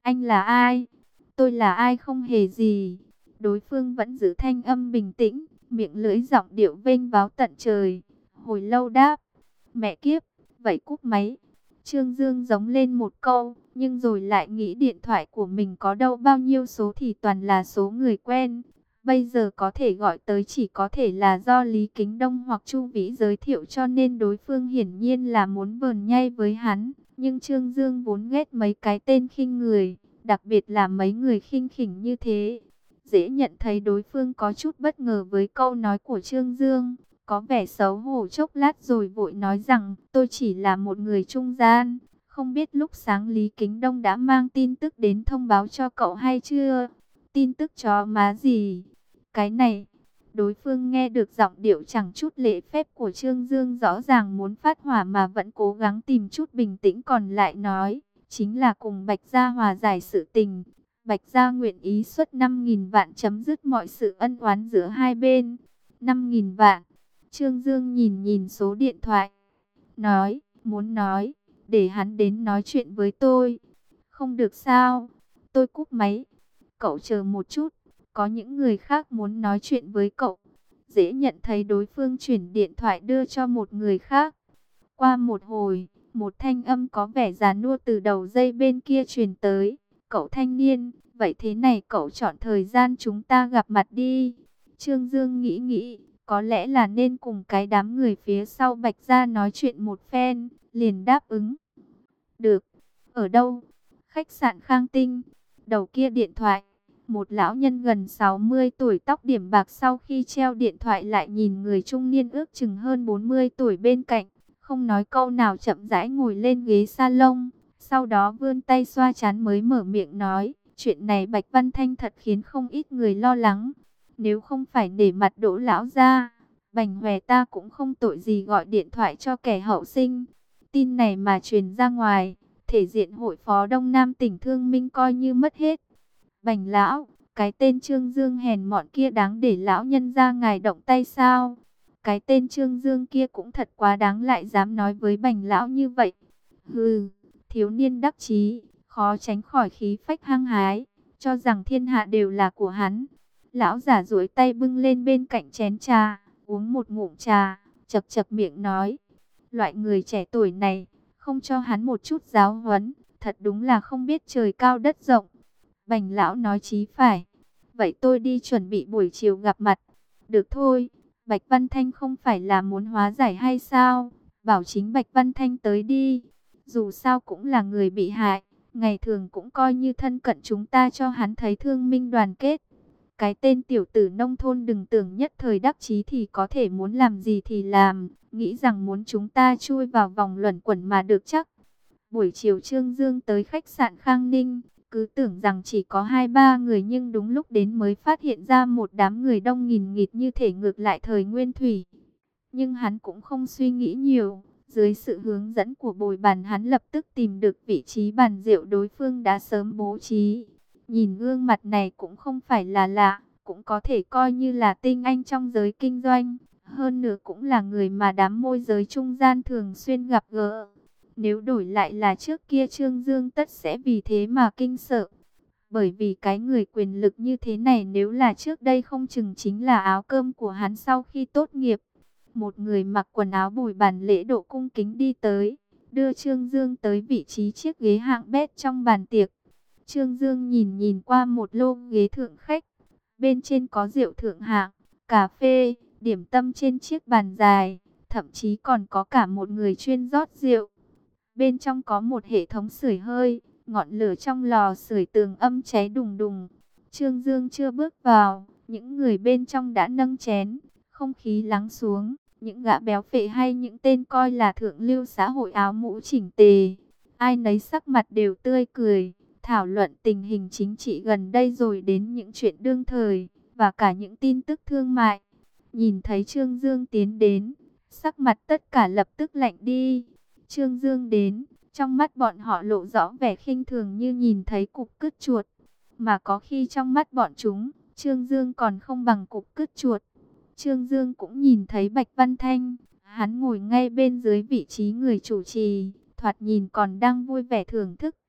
Anh là ai? Tôi là ai không hề gì. Đối phương vẫn giữ thanh âm bình tĩnh, miệng lưỡi giọng điệu vênh váo tận trời. Hồi lâu đáp, mẹ kiếp, vậy cúp máy. Trương Dương giống lên một câu, nhưng rồi lại nghĩ điện thoại của mình có đâu bao nhiêu số thì toàn là số người quen. Bây giờ có thể gọi tới chỉ có thể là do Lý Kính Đông hoặc Chu Vĩ giới thiệu, cho nên đối phương hiển nhiên là muốn vờn nhai với hắn. Nhưng Trương Dương vốn ghét mấy cái tên khinh người, đặc biệt là mấy người khinh khỉnh như thế. Dễ nhận thấy đối phương có chút bất ngờ với câu nói của Trương Dương, có vẻ xấu hổ chốc lát rồi vội nói rằng tôi chỉ là một người trung gian. Không biết lúc sáng Lý Kính Đông đã mang tin tức đến thông báo cho cậu hay chưa? Tin tức chó má gì? Cái này, đối phương nghe được giọng điệu chẳng chút lễ phép của Trương Dương, rõ ràng muốn phát hỏa mà vẫn cố gắng tìm chút bình tĩnh, còn lại nói, chính là cùng Bạch Gia hòa giải sự tình. Bạch Gia nguyện ý xuất 5.000 vạn chấm dứt mọi sự ân oán giữa hai bên. 5.000 vạn. Trương Dương nhìn nhìn số điện thoại, nói, muốn nói, để hắn đến nói chuyện với tôi. Không được sao? Tôi cúp máy. Cậu chờ một chút, có những người khác muốn nói chuyện với cậu. Dễ nhận thấy đối phương chuyển điện thoại đưa cho một người khác. Qua một hồi, một thanh âm có vẻ già nua từ đầu dây bên kia truyền tới. Cậu thanh niên, vậy thế này cậu chọn thời gian chúng ta gặp mặt đi. Trương Dương nghĩ, có lẽ là nên cùng cái đám người phía sau Bạch Gia nói chuyện một phen, liền đáp ứng. Được, ở đâu? Khách sạn Khang Tinh. Đầu kia điện thoại, một lão nhân gần 60 tuổi tóc điểm bạc sau khi treo điện thoại lại nhìn người trung niên ước chừng hơn 40 tuổi bên cạnh. Không nói câu nào chậm rãi ngồi lên ghế salon. Sau đó vươn tay xoa trán mới mở miệng nói. Chuyện này Bạch Văn Thanh thật khiến không ít người lo lắng. Nếu không phải để mặt Đỗ lão ra, Bành Hòe ta cũng không tội gì gọi điện thoại cho kẻ hậu sinh. Tin này mà truyền ra ngoài, thể diện hội phó Đông Nam tỉnh Thương Minh coi như mất hết. Bành lão, cái tên Trương Dương hèn mọn kia đáng để lão nhân ra ngài động tay sao? Cái tên Trương Dương kia cũng thật quá đáng, lại dám nói với Bành lão như vậy. Hừ, thiếu niên đắc chí, khó tránh khỏi khí phách hăng hái, cho rằng thiên hạ đều là của hắn. Lão giả duỗi tay bưng lên bên cạnh chén trà, uống một ngụm trà, chập chập miệng nói. Loại người trẻ tuổi này, không cho hắn một chút giáo huấn, thật đúng là không biết trời cao đất rộng. Bành lão nói chí phải. Vậy tôi đi chuẩn bị buổi chiều gặp mặt. Được thôi, Bạch Văn Thanh không phải là muốn hóa giải hay sao? Bảo chính Bạch Văn Thanh tới đi. Dù sao cũng là người bị hại, ngày thường cũng coi như thân cận chúng ta, cho hắn thấy thương minh đoàn kết. Cái tên tiểu tử nông thôn đừng tưởng nhất thời đắc chí thì có thể muốn làm gì thì làm, nghĩ rằng muốn chúng ta chui vào vòng luẩn quẩn mà được chắc. Buổi chiều Trương Dương tới khách sạn Khang Ninh, cứ tưởng rằng chỉ có 2-3 người, nhưng đúng lúc đến mới phát hiện ra một đám người đông nghìn nghịt như thể ngược lại thời Nguyên Thủy. Nhưng hắn cũng không suy nghĩ nhiều, dưới sự hướng dẫn của bồi bàn hắn lập tức tìm được vị trí bàn rượu đối phương đã sớm bố trí. Nhìn gương mặt này cũng không phải là lạ, cũng có thể coi như là tinh anh trong giới kinh doanh. Hơn nữa cũng là người mà đám môi giới trung gian thường xuyên gặp gỡ. Nếu đổi lại là trước kia, Trương Dương tất sẽ vì thế mà kinh sợ. Bởi vì cái người quyền lực như thế này nếu là trước đây không chừng chính là áo cơm của hắn sau khi tốt nghiệp. Một người mặc quần áo bồi bàn lễ độ cung kính đi tới, đưa Trương Dương tới vị trí chiếc ghế hạng bét trong bàn tiệc. Trương Dương nhìn nhìn qua một lô ghế thượng khách, bên trên có rượu thượng hạng, cà phê, điểm tâm trên chiếc bàn dài, thậm chí còn có cả một người chuyên rót rượu. Bên trong có một hệ thống sưởi hơi, ngọn lửa trong lò sưởi tường âm cháy đùng đùng. Trương Dương chưa bước vào, những người bên trong đã nâng chén, không khí lắng xuống. Những gã béo phệ hay những tên coi là thượng lưu xã hội áo mũ chỉnh tề, ai nấy sắc mặt đều tươi cười, thảo luận tình hình chính trị gần đây rồi đến những chuyện đương thời, và cả những tin tức thương mại. Nhìn thấy Trương Dương tiến đến, sắc mặt tất cả lập tức lạnh đi. Trương Dương đến, trong mắt bọn họ lộ rõ vẻ khinh thường như nhìn thấy cục cứt chuột. Mà có khi trong mắt bọn chúng, Trương Dương còn không bằng cục cứt chuột. Trương Dương cũng nhìn thấy Bạch Văn Thanh, hắn ngồi ngay bên dưới vị trí người chủ trì, thoạt nhìn còn đang vui vẻ thưởng thức.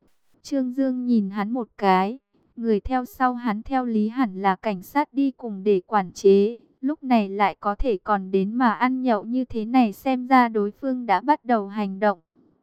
Trương Dương nhìn hắn một cái, người theo sau hắn theo lý hẳn là cảnh sát đi cùng để quản chế, lúc này lại có thể còn đến mà ăn nhậu như thế này, xem ra đối phương đã bắt đầu hành động.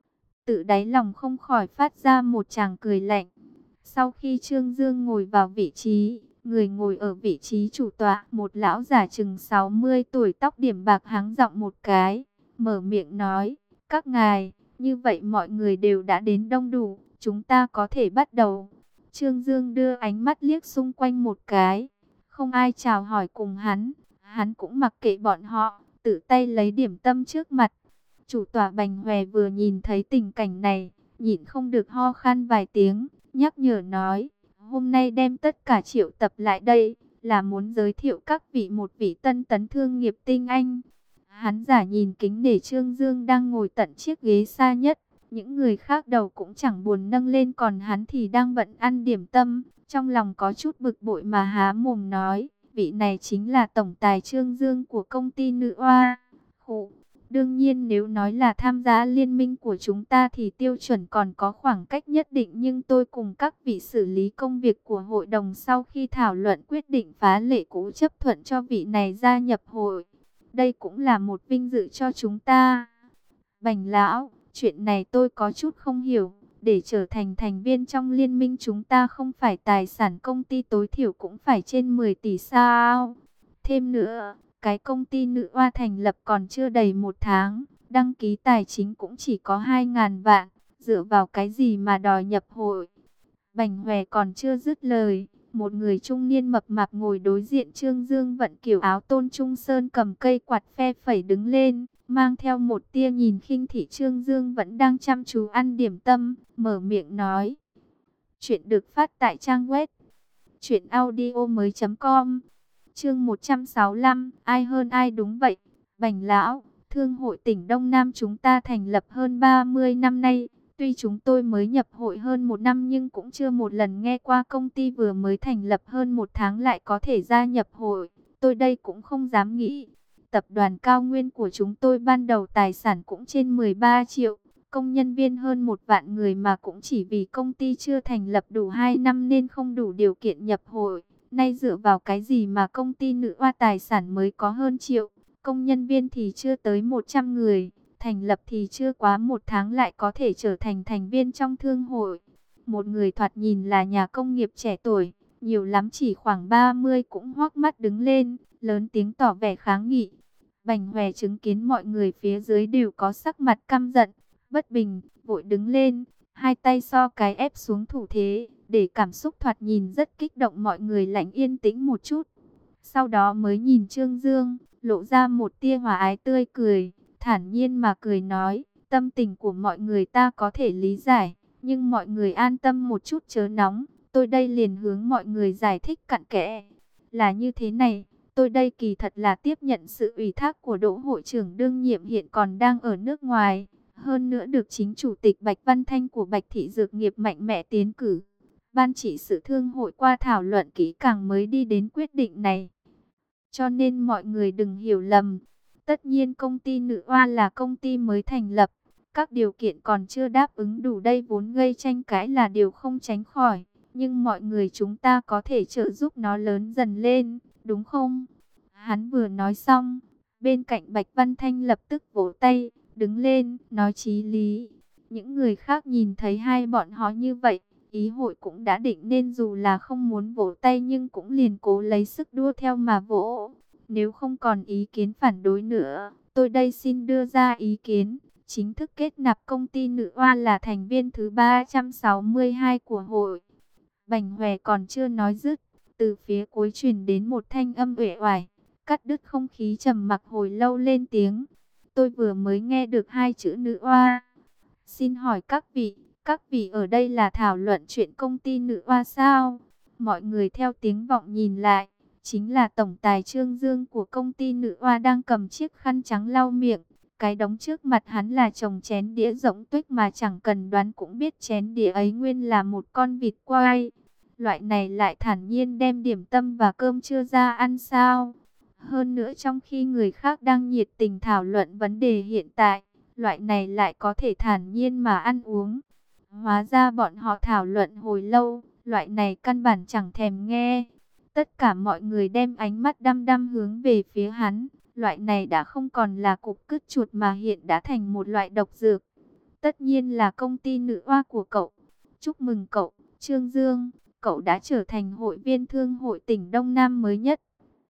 Tự đáy lòng không khỏi phát ra một tràng cười lạnh. Sau khi Trương Dương ngồi vào vị trí, người ngồi ở vị trí chủ tọa, một lão già chừng 60 tuổi, tóc điểm bạc, hắng giọng một cái, mở miệng nói: các ngài, như vậy mọi người đều đã đến đông đủ, chúng ta có thể bắt đầu. Trương Dương đưa ánh mắt liếc xung quanh một cái, không ai chào hỏi cùng hắn cũng mặc kệ bọn họ, tự tay lấy điểm tâm trước mặt. Chủ tọa Bành Hòe vừa nhìn thấy tình cảnh này, nhịn không được ho khan vài tiếng, nhắc nhở nói: hôm nay đem tất cả triệu tập lại đây, là muốn giới thiệu các vị một vị tân tấn thương nghiệp tinh anh. Hắn giả nhìn kính để Trương Dương đang ngồi tận chiếc ghế xa nhất, những người khác đầu cũng chẳng buồn nâng lên, còn hắn thì đang bận ăn điểm tâm, trong lòng có chút bực bội mà há mồm nói: vị này chính là tổng tài Trương Dương của công ty Nữ Oa. Khụ. Đương nhiên nếu nói là tham gia liên minh của chúng ta thì tiêu chuẩn còn có khoảng cách nhất định, nhưng tôi cùng các vị xử lý công việc của hội đồng sau khi thảo luận quyết định phá lệ cũ, chấp thuận cho vị này gia nhập hội. Đây cũng là một vinh dự cho chúng ta. Bành lão, chuyện này tôi có chút không hiểu. Để trở thành thành viên trong liên minh chúng ta không phải tài sản công ty tối thiểu cũng phải trên 10 tỷ sao? Thêm nữa, cái công ty Nữ Oa thành lập còn chưa đầy 1 tháng, đăng ký tài chính cũng chỉ có 2.000 vạn, dựa vào cái gì mà đòi nhập hội? Bành Hòe còn chưa dứt lời, một người trung niên mập mạp ngồi đối diện Trương Dương vận kiểu áo tôn trung sơn, cầm cây quạt phe phẩy đứng lên, mang theo một tia nhìn khinh thị Trương Dương vẫn đang chăm chú ăn điểm tâm, mở miệng nói: chuyện được phát tại trang web truyệnaudiomoi.com. Chương 165, ai hơn ai? Đúng vậy, Bành lão, thương hội tỉnh Đông Nam chúng ta thành lập hơn 30 năm nay. Tuy chúng tôi mới nhập hội hơn 1 năm nhưng cũng chưa một lần nghe qua công ty vừa mới thành lập hơn 1 tháng lại có thể gia nhập hội. Tôi đây cũng không dám nghĩ. Tập đoàn Cao Nguyên của chúng tôi ban đầu tài sản cũng trên 13 triệu. Công nhân viên hơn 1 vạn người mà cũng chỉ vì công ty chưa thành lập đủ 2 năm nên không đủ điều kiện nhập hội. Nay dựa vào cái gì mà công ty Nữ Oa tài sản mới có hơn triệu, công nhân viên thì chưa tới 100 người, thành lập thì chưa quá 1 tháng lại có thể trở thành thành viên trong thương hội. Một người thoạt nhìn là nhà công nghiệp trẻ tuổi, nhiều lắm chỉ khoảng 30 cũng hoắc mắt đứng lên, lớn tiếng tỏ vẻ kháng nghị. Bành Hòe chứng kiến mọi người phía dưới đều có sắc mặt căm giận, bất bình, vội đứng lên, hai tay so cái ép xuống thủ thế, để cảm xúc thoạt nhìn rất kích động mọi người lạnh yên tĩnh một chút. Sau đó mới nhìn Trương Dương, lộ ra một tia hòa ái tươi cười, thản nhiên mà cười nói: tâm tình của mọi người ta có thể lý giải, nhưng mọi người an tâm một chút chớ nóng, tôi đây liền hướng mọi người giải thích cặn kẽ. Là như thế này, tôi đây kỳ thật là tiếp nhận sự ủy thác của Đỗ hội trưởng đương nhiệm hiện còn đang ở nước ngoài. Hơn nữa được chính chủ tịch Bạch Văn Thanh của Bạch Thị Dược Nghiệp mạnh mẽ tiến cử. Ban trị sự thương hội qua thảo luận kỹ càng mới đi đến quyết định này. Cho nên mọi người đừng hiểu lầm. Tất nhiên công ty Nữ Oa là công ty mới thành lập. Các điều kiện còn chưa đáp ứng đủ, đây vốn gây tranh cãi là điều không tránh khỏi. Nhưng mọi người chúng ta có thể trợ giúp nó lớn dần lên, đúng không? Hắn vừa nói xong, bên cạnh Bạch Văn Thanh lập tức vỗ tay, đứng lên, nói chí lý. Những người khác nhìn thấy hai bọn họ như vậy, ý hội cũng đã định nên dù là không muốn vỗ tay nhưng cũng liền cố lấy sức đua theo mà vỗ. Nếu không còn ý kiến phản đối nữa, tôi đây xin đưa ra ý kiến, chính thức kết nạp công ty Nữ Oa là thành viên thứ 362 của hội. Bành Hòe còn chưa nói dứt, từ phía cuối truyền đến một thanh âm uể oải, cắt đứt không khí trầm mặc hồi lâu, lên tiếng: tôi vừa mới nghe được 2 chữ Nữ Oa. Xin hỏi các vị ở đây là thảo luận chuyện công ty Nữ Oa sao? Mọi người theo tiếng vọng nhìn lại, chính là tổng tài Trương Dương của công ty Nữ Oa đang cầm chiếc khăn trắng lau miệng. Cái đống trước mặt hắn là chồng chén đĩa rỗng tuếch mà chẳng cần đoán cũng biết chén đĩa ấy nguyên là một con vịt quay. Loại này lại thản nhiên đem điểm tâm và cơm trưa ra ăn sao? Hơn nữa trong khi người khác đang nhiệt tình thảo luận vấn đề hiện tại, loại này lại có thể thản nhiên mà ăn uống. Hóa ra bọn họ thảo luận hồi lâu, loại này căn bản chẳng thèm nghe. Tất cả mọi người đem ánh mắt đăm đăm hướng về phía hắn. Loại này đã không còn là cục cứt chuột mà hiện đã thành một loại độc dược. Tất nhiên là công ty nữ oa của cậu. Chúc mừng cậu, Trương Dương, cậu đã trở thành hội viên thương hội tỉnh Đông Nam mới nhất.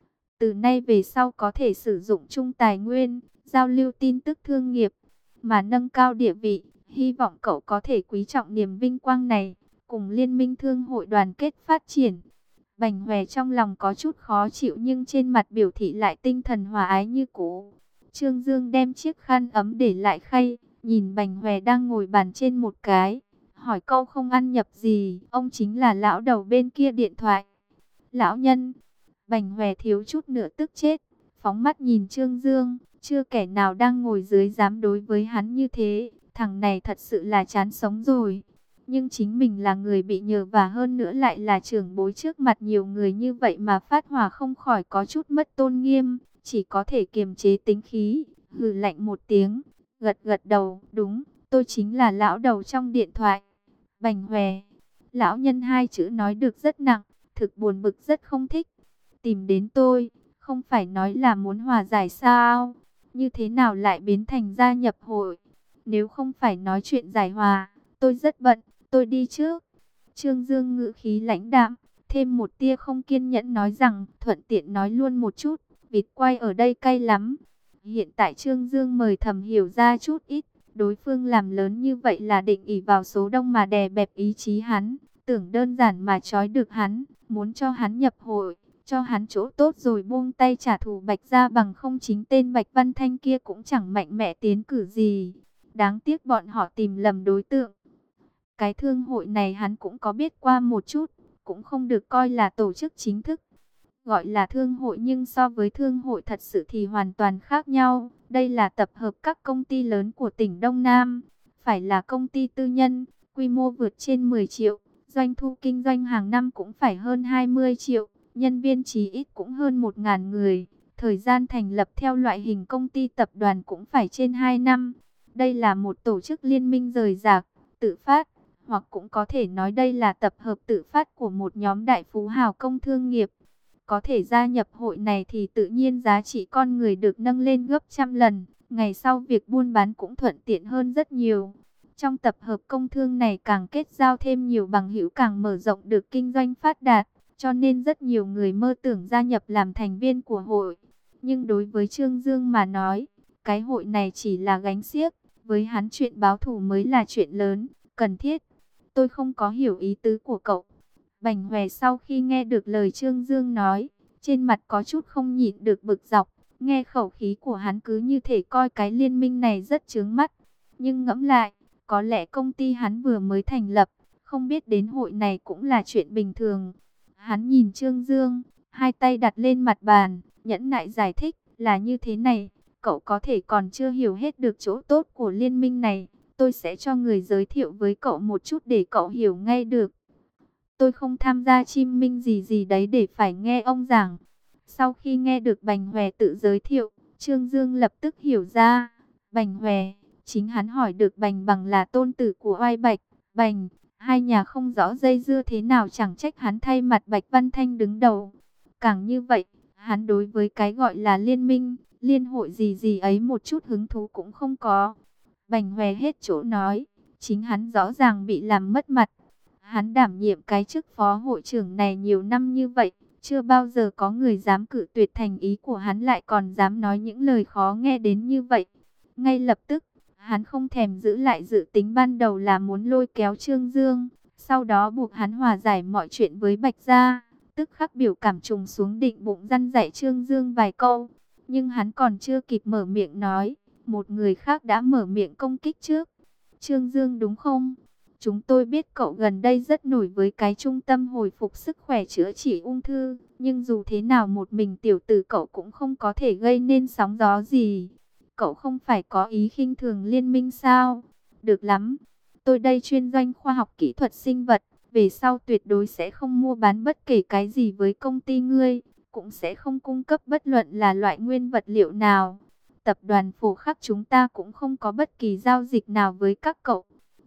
Từ nay về sau có thể sử dụng chung tài nguyên, giao lưu tin tức thương nghiệp, mà nâng cao địa vị. Hy vọng cậu có thể quý trọng niềm vinh quang này, cùng liên minh thương hội đoàn kết phát triển. Bành Hòe trong lòng có chút khó chịu nhưng trên mặt biểu thị lại tinh thần hòa ái như cũ. Trương Dương đem chiếc khăn ấm để lại khay, nhìn Bành Hòe đang ngồi bàn trên một cái. Hỏi câu không ăn nhập gì, ông chính là lão đầu bên kia điện thoại. Lão nhân, Bành Hòe thiếu chút nữa tức chết, phóng mắt nhìn Trương Dương, chưa kẻ nào đang ngồi dưới dám đối với hắn như thế. Thằng này thật sự là chán sống rồi. Nhưng chính mình là người bị nhờ và hơn nữa lại là trưởng bối trước mặt nhiều người như vậy mà phát hỏa không khỏi có chút mất tôn nghiêm. Chỉ có thể kiềm chế tính khí, hừ lạnh một tiếng, gật gật đầu. Đúng, tôi chính là lão đầu trong điện thoại. Bành Hòe, lão nhân hai chữ nói được rất nặng, thực buồn bực rất không thích. Tìm đến tôi, không phải nói là muốn hòa giải sao? Như thế nào lại biến thành gia nhập hội? Nếu không phải nói chuyện giải hòa, tôi rất bận, tôi đi trước. Trương Dương ngữ khí lãnh đạm, thêm một tia không kiên nhẫn nói rằng, thuận tiện nói luôn một chút, vịt quay ở đây cay lắm. Hiện tại Trương Dương mời thầm hiểu ra chút ít, đối phương làm lớn như vậy là định ỷ vào số đông mà đè bẹp ý chí hắn, tưởng đơn giản mà trói được hắn, muốn cho hắn nhập hội, cho hắn chỗ tốt rồi buông tay trả thù Bạch Gia bằng không chính tên Bạch Văn Thanh kia cũng chẳng mạnh mẽ tiến cử gì. Đáng tiếc bọn họ tìm lầm đối tượng. Cái thương hội này hắn cũng có biết qua một chút, cũng không được coi là tổ chức chính thức. Gọi là thương hội nhưng so với thương hội thật sự thì hoàn toàn khác nhau. Đây là tập hợp các công ty lớn của tỉnh Đông Nam, phải là công ty tư nhân, quy mô vượt trên 10 triệu, doanh thu kinh doanh hàng năm cũng phải hơn 20 triệu, nhân viên chí ít cũng hơn 1.000 người. Thời gian thành lập theo loại hình công ty tập đoàn cũng phải trên 2 năm. Đây là một tổ chức liên minh rời rạc, tự phát, hoặc cũng có thể nói đây là tập hợp tự phát của một nhóm đại phú hào công thương nghiệp. Có thể gia nhập hội này thì tự nhiên giá trị con người được nâng lên gấp trăm lần, ngày sau việc buôn bán cũng thuận tiện hơn rất nhiều. Trong tập hợp công thương này càng kết giao thêm nhiều bằng hữu càng mở rộng được kinh doanh phát đạt, cho nên rất nhiều người mơ tưởng gia nhập làm thành viên của hội. Nhưng đối với Trương Dương mà nói, cái hội này chỉ là gánh xiếc, với hắn chuyện báo thù mới là chuyện lớn, cần thiết. Tôi không có hiểu ý tứ của cậu. Bành Hòe sau khi nghe được lời Trương Dương nói, trên mặt có chút không nhịn được bực dọc. Nghe khẩu khí của hắn cứ như thể coi cái liên minh này rất chướng mắt. Nhưng ngẫm lại, có lẽ công ty hắn vừa mới thành lập, không biết đến hội này cũng là chuyện bình thường. Hắn nhìn Trương Dương, hai tay đặt lên mặt bàn, nhẫn nại giải thích là như thế này. Cậu có thể còn chưa hiểu hết được chỗ tốt của liên minh này. Tôi sẽ cho người giới thiệu với cậu một chút để cậu hiểu ngay được. Tôi không tham gia chim minh gì gì đấy để phải nghe ông giảng. Sau khi nghe được Bành Hòe tự giới thiệu, Trương Dương lập tức hiểu ra. Bành Hòe, chính hắn hỏi được Bành Bằng là tôn tử của Oai Bạch. Bành, hai nhà không rõ dây dưa thế nào chẳng trách hắn thay mặt Bạch Văn Thanh đứng đầu. Càng như vậy, hắn đối với cái gọi là liên minh, liên hội gì gì ấy một chút hứng thú cũng không có. Bành Hòe hết chỗ nói, chính hắn rõ ràng bị làm mất mặt. Hắn đảm nhiệm cái chức phó hội trưởng này nhiều năm như vậy, chưa bao giờ có người dám cự tuyệt thành ý của hắn lại còn dám nói những lời khó nghe đến như vậy. Ngay lập tức, hắn không thèm giữ lại dự tính ban đầu là muốn lôi kéo Trương Dương, sau đó buộc hắn hòa giải mọi chuyện với Bạch Gia, tức khắc biểu cảm trùng xuống định bụng răn dạy Trương Dương vài câu. Nhưng hắn còn chưa kịp mở miệng nói, một người khác đã mở miệng công kích trước. Trương Dương đúng không? Chúng tôi biết cậu gần đây rất nổi với cái trung tâm hồi phục sức khỏe chữa trị ung thư. Nhưng dù thế nào một mình tiểu tử cậu cũng không có thể gây nên sóng gió gì. Cậu không phải có ý khinh thường liên minh sao? Được lắm. Tôi đây chuyên doanh khoa học kỹ thuật sinh vật. Về sau tuyệt đối sẽ không mua bán bất kể cái gì với công ty ngươi. Cũng sẽ không cung cấp bất luận là loại nguyên vật liệu nào. Tập đoàn Phổ Khắc chúng ta cũng không có bất kỳ giao dịch nào với các cậu.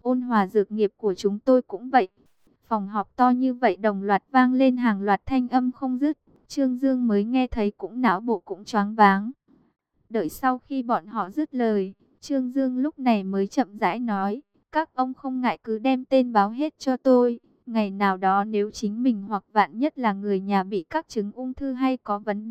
Ôn Hòa dược nghiệp của chúng tôi cũng vậy. Phòng họp to như vậy đồng loạt vang lên hàng loạt thanh âm không dứt. Trương Dương mới nghe thấy cũng não bộ cũng choáng váng. Đợi sau khi bọn họ dứt lời, Trương Dương lúc này mới chậm rãi nói, các ông không ngại cứ đem tên báo hết cho tôi. Ngày nào đó nếu chính mình hoặc vạn nhất là người nhà bị các chứng ung thư hay có vấn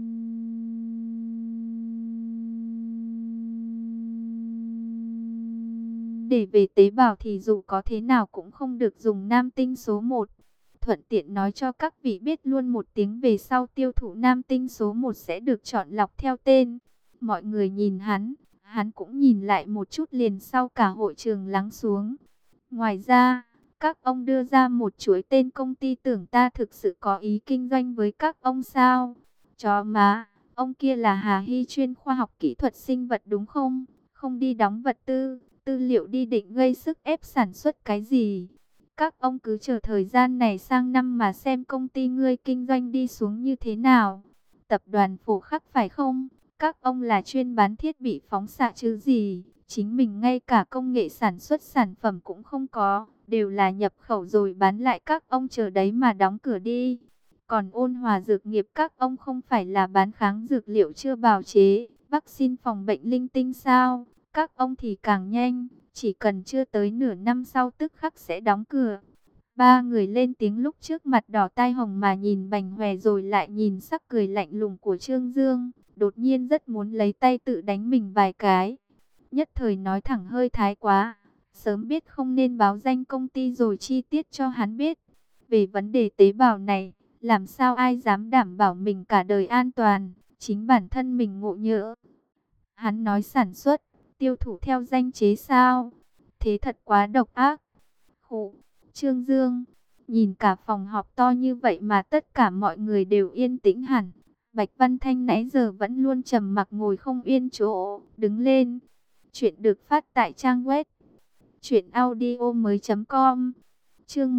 đề về tế bào thì dù có thế nào cũng không được dùng nam tinh số 1. Thuận tiện nói cho các vị biết luôn một tiếng về sau tiêu thụ nam tinh số 1 sẽ được chọn lọc theo tên. Mọi người nhìn hắn cũng nhìn lại một chút liền sau cả hội trường lắng xuống. Ngoài ra, các ông đưa ra một chuỗi tên công ty tưởng ta thực sự có ý kinh doanh với các ông sao? Chó má, ông kia là Hà Hy chuyên khoa học kỹ thuật sinh vật đúng không? Không đi đóng vật tư liệu đi định gây sức ép sản xuất cái gì? Các ông cứ chờ thời gian này sang năm mà xem công ty ngươi kinh doanh đi xuống như thế nào. Tập đoàn Phổ Khắc phải không? Các ông là chuyên bán thiết bị phóng xạ chứ gì? Chính mình ngay cả công nghệ sản xuất sản phẩm cũng không có, đều là nhập khẩu rồi bán lại, các ông chờ đấy mà đóng cửa đi. Còn Ôn Hòa dược nghiệp các ông không phải là bán kháng dược liệu chưa bào chế, vaccine phòng bệnh linh tinh sao? Các ông thì càng nhanh, chỉ cần chưa tới nửa năm sau tức khắc sẽ đóng cửa. Ba người lên tiếng lúc trước mặt đỏ tai hồng mà nhìn Bành Hòe rồi lại nhìn sắc cười lạnh lùng của Trương Dương, đột nhiên rất muốn lấy tay tự đánh mình vài cái. Nhất thời nói thẳng hơi thái quá, sớm biết không nên báo danh công ty rồi chi tiết cho hắn biết. Về vấn đề tế bào này, làm sao ai dám đảm bảo mình cả đời an toàn, chính bản thân mình ngộ nhỡ. Hắn nói sản xuất, tiêu thụ theo danh chế sao? Thế thật quá độc ác. Khụ, Trương Dương, nhìn cả phòng họp to như vậy mà tất cả mọi người đều yên tĩnh hẳn. Bạch Văn Thanh nãy giờ vẫn luôn trầm mặc ngồi không yên chỗ, đứng lên. Chuyện được phát tại trang web truyệnaudiomoi.com. Chương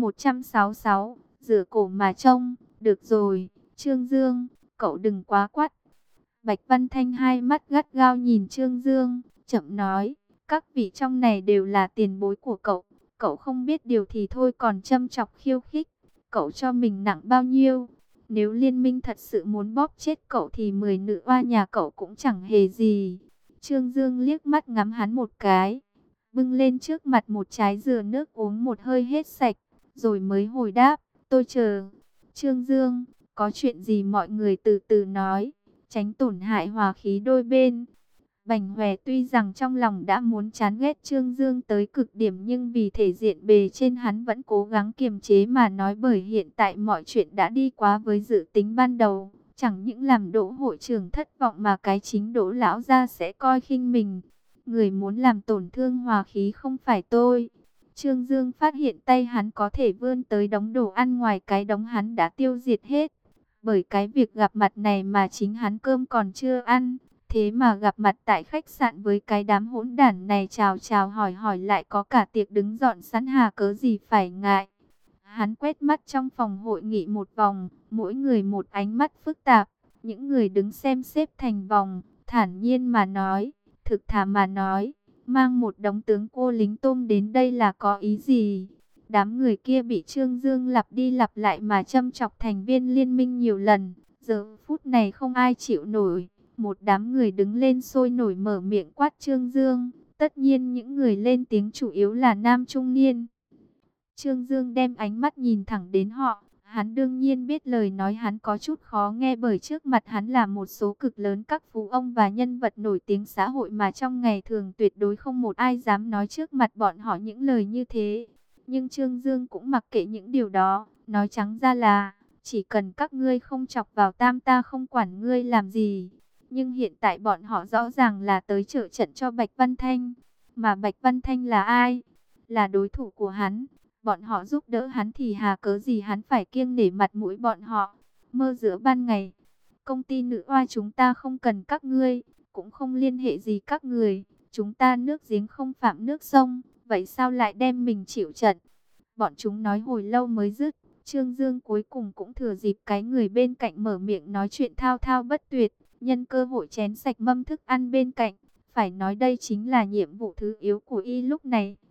166, rửa cổ mà trông, được rồi, Trương Dương, cậu đừng quá quắt. Bạch Văn Thanh hai mắt gắt gao nhìn Trương Dương, chậm nói, các vị trong này đều là tiền bối của cậu, cậu không biết điều thì thôi còn châm chọc khiêu khích, cậu cho mình nặng bao nhiêu? Nếu liên minh thật sự muốn bóp chết cậu thì 10 nữ oa nhà cậu cũng chẳng hề gì. Trương Dương liếc mắt ngắm hắn một cái, bưng lên trước mặt một trái dừa nước uống một hơi hết sạch, rồi mới hồi đáp, tôi chờ. Trương Dương, có chuyện gì mọi người từ từ nói, tránh tổn hại hòa khí đôi bên. Bành Hòe tuy rằng trong lòng đã muốn chán ghét Trương Dương tới cực điểm nhưng vì thể diện bề trên hắn vẫn cố gắng kiềm chế mà nói, bởi hiện tại mọi chuyện đã đi quá với dự tính ban đầu. Chẳng những làm Đỗ hội trưởng thất vọng mà cái chính Đỗ lão gia sẽ coi khinh mình. Người muốn làm tổn thương hòa khí không phải tôi. Trương Dương phát hiện tay hắn có thể vươn tới đống đồ ăn ngoài cái đống hắn đã tiêu diệt hết. Bởi cái việc gặp mặt này mà chính hắn cơm còn chưa ăn. Thế mà gặp mặt tại khách sạn với cái đám hỗn đản này chào chào hỏi hỏi lại có cả tiệc đứng dọn sẵn, hà cớ gì phải ngại. Hắn quét mắt trong phòng hội nghị một vòng, mỗi người một ánh mắt phức tạp. Những người đứng xem xếp thành vòng, thản nhiên mà nói, thực thà mà nói, mang một đống tướng cô lính tôm đến đây là có ý gì? Đám người kia bị Trương Dương lặp đi lặp lại mà châm chọc thành viên liên minh nhiều lần. Giờ phút này không ai chịu nổi. Một đám người đứng lên sôi nổi mở miệng quát Trương Dương. Tất nhiên những người lên tiếng chủ yếu là nam trung niên. Trương Dương đem ánh mắt nhìn thẳng đến họ. Hắn đương nhiên biết lời nói hắn có chút khó nghe, bởi trước mặt hắn là một số cực lớn các phú ông và nhân vật nổi tiếng xã hội mà trong ngày thường tuyệt đối không một ai dám nói trước mặt bọn họ những lời như thế. Nhưng Trương Dương cũng mặc kệ những điều đó, nói trắng ra là, chỉ cần các ngươi không chọc vào tam ta không quản ngươi làm gì. Nhưng hiện tại bọn họ rõ ràng là tới trợ trận cho Bạch Văn Thanh. Mà Bạch Văn Thanh là ai? Là đối thủ của hắn. Bọn họ giúp đỡ hắn thì hà cớ gì hắn phải kiêng nể mặt mũi bọn họ. Mơ giữa ban ngày, công ty nữ oa chúng ta không cần các ngươi, cũng không liên hệ gì các người. Chúng ta nước giếng không phạm nước sông, vậy sao lại đem mình chịu trận? Bọn chúng nói hồi lâu mới dứt. Trương Dương cuối cùng cũng thừa dịp cái người bên cạnh mở miệng nói chuyện thao thao bất tuyệt, nhân cơ hội chén sạch mâm thức ăn bên cạnh. Phải nói đây chính là nhiệm vụ thứ yếu của y lúc này.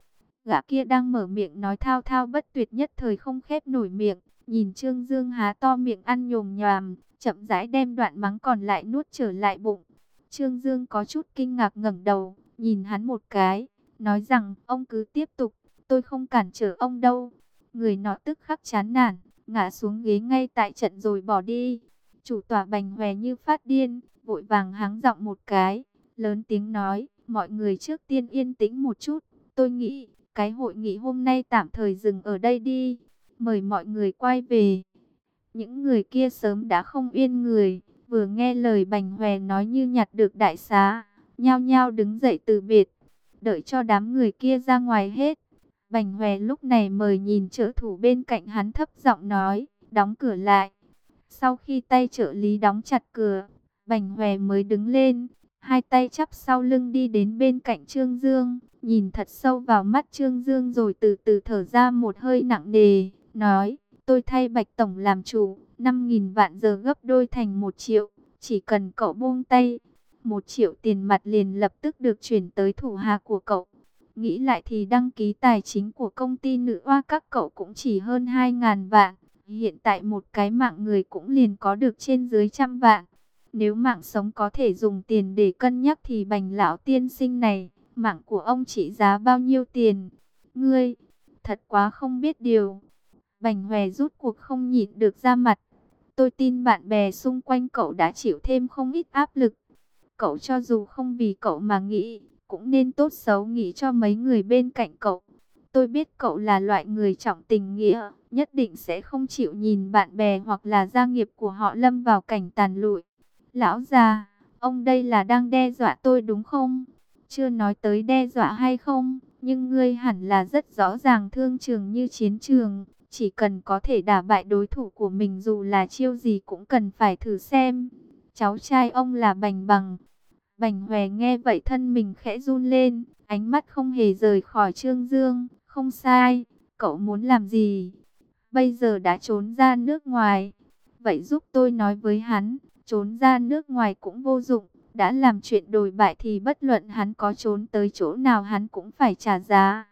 Gã kia đang mở miệng nói thao thao bất tuyệt, nhất thời không khép nổi miệng, nhìn Trương Dương há to miệng ăn nhồm nhòm, chậm rãi đem đoạn mắng còn lại nuốt trở lại bụng. Trương Dương có chút kinh ngạc ngẩng đầu, nhìn hắn một cái, nói rằng ông cứ tiếp tục, tôi không cản trở ông đâu. Người nọ tức khắc chán nản, ngã xuống ghế ngay tại trận rồi bỏ đi. Chủ tọa Bành Hòe như phát điên, vội vàng hắng giọng một cái, lớn tiếng nói, mọi người trước tiên yên tĩnh một chút, tôi nghĩ cái hội nghị hôm nay tạm thời dừng ở đây đi, mời mọi người quay về. Những người kia sớm đã không yên người, vừa nghe lời Bành Hòe nói như nhặt được đại xá, nhao nhao đứng dậy từ biệt, đợi cho đám người kia ra ngoài hết. Bành Hòe lúc này mời nhìn trợ thủ bên cạnh hắn thấp giọng nói, đóng cửa lại. Sau khi tay trợ lý đóng chặt cửa, Bành Hòe mới đứng lên, hai tay chắp sau lưng đi đến bên cạnh Trương Dương, nhìn thật sâu vào mắt Trương Dương rồi từ từ thở ra một hơi nặng nề, nói, tôi thay Bạch Tổng làm chủ, 5.000 vạn giờ gấp đôi thành 1 triệu, chỉ cần cậu buông tay, 1 triệu tiền mặt liền lập tức được chuyển tới thủ hạ của cậu. Nghĩ lại thì đăng ký tài chính của công ty nữ oa các cậu cũng chỉ hơn 2.000 vạn. Hiện tại một cái mạng người cũng liền có được trên dưới 100 vạn. Nếu mạng sống có thể dùng tiền để cân nhắc thì Bành lão tiên sinh này, mạng của ông trị giá bao nhiêu tiền? Ngươi, thật quá không biết điều. Bành Hòe rút cuộc không nhịn được ra mặt. Tôi tin bạn bè xung quanh cậu đã chịu thêm không ít áp lực. Cậu cho dù không vì cậu mà nghĩ, cũng nên tốt xấu nghĩ cho mấy người bên cạnh cậu. Tôi biết cậu là loại người trọng tình nghĩa, nhất định sẽ không chịu nhìn bạn bè hoặc là gia nghiệp của họ lâm vào cảnh tàn lụi. Lão già, ông đây là đang đe dọa tôi đúng không? Chưa nói tới đe dọa hay không, nhưng ngươi hẳn là rất rõ ràng thương trường như chiến trường. Chỉ cần có thể đả bại đối thủ của mình dù là chiêu gì cũng cần phải thử xem. Cháu trai ông là Bành Bằng. Bành Hòe nghe vậy thân mình khẽ run lên, ánh mắt không hề rời khỏi Trương Dương. Không sai, cậu muốn làm gì? Bây giờ đã trốn ra nước ngoài. Vậy giúp tôi nói với hắn, trốn ra nước ngoài cũng vô dụng. Đã làm chuyện đồi bại thì bất luận hắn có trốn tới chỗ nào hắn cũng phải trả giá.